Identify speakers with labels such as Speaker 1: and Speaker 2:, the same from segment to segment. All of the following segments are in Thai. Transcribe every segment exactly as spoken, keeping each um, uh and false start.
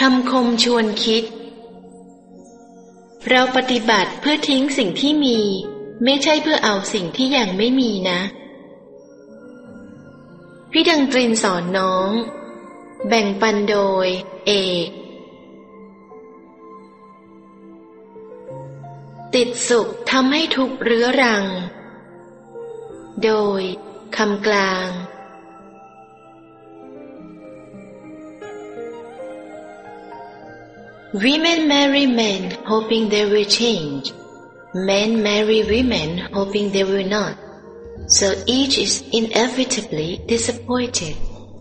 Speaker 1: ำคมชวนคิดเราปฏิบัติเพื่อทิ้งสิ่งที่มีไม่ใช่เพื่อเอาสิ่งที่ยังไม่มีนะพี่ดังตรินสอนน้องแบ่งปันโดยเอกติดสุขทำให้ทุกข์เรื้อรังโดยคำกลางWomen marry men hoping they will change. Men marry women hoping they will not. So each is inevitably disappointed.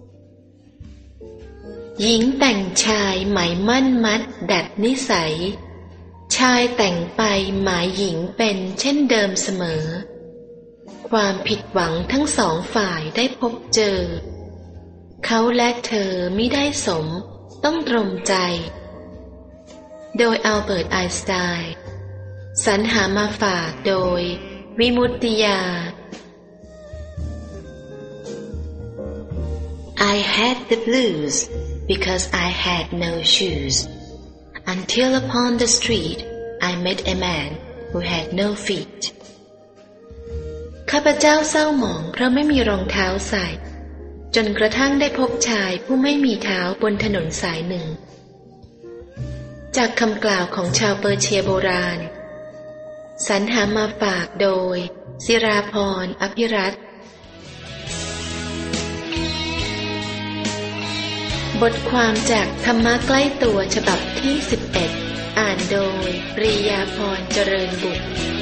Speaker 1: หญิงแต่งชายหมายมั่นมัดดัดนิสัยชายแต่งไปหมายหญิงเป็นเช่นเดิมเสมอความผิดหวังทั้งสองฝ่ายได้พบเจอเขาและเธอมิได้สมต้องตรมใจโดยอัลเบิร์ตไอน์สไตน์สรรหามาฝากโดยวิมุตติยา I had the blues because I had no shoes until upon the street I met a man who had no feet ข้าพเจ้าเศร้าหมองเพราะไม่มีรองเท้าใส่จนกระทั่งได้พบชายผู้ไม่มีเท้าบนถนนสายหนึ่งจากคำกล่าวของชาวเปอร์เชียโบราณสรรหามาฝากโดยศิราพรอภิรัตน์บทความจากธรรมะใกล้ตัวฉบับที่สิบเอ็ดอ่านโดยปรียาพรเจริญบุตร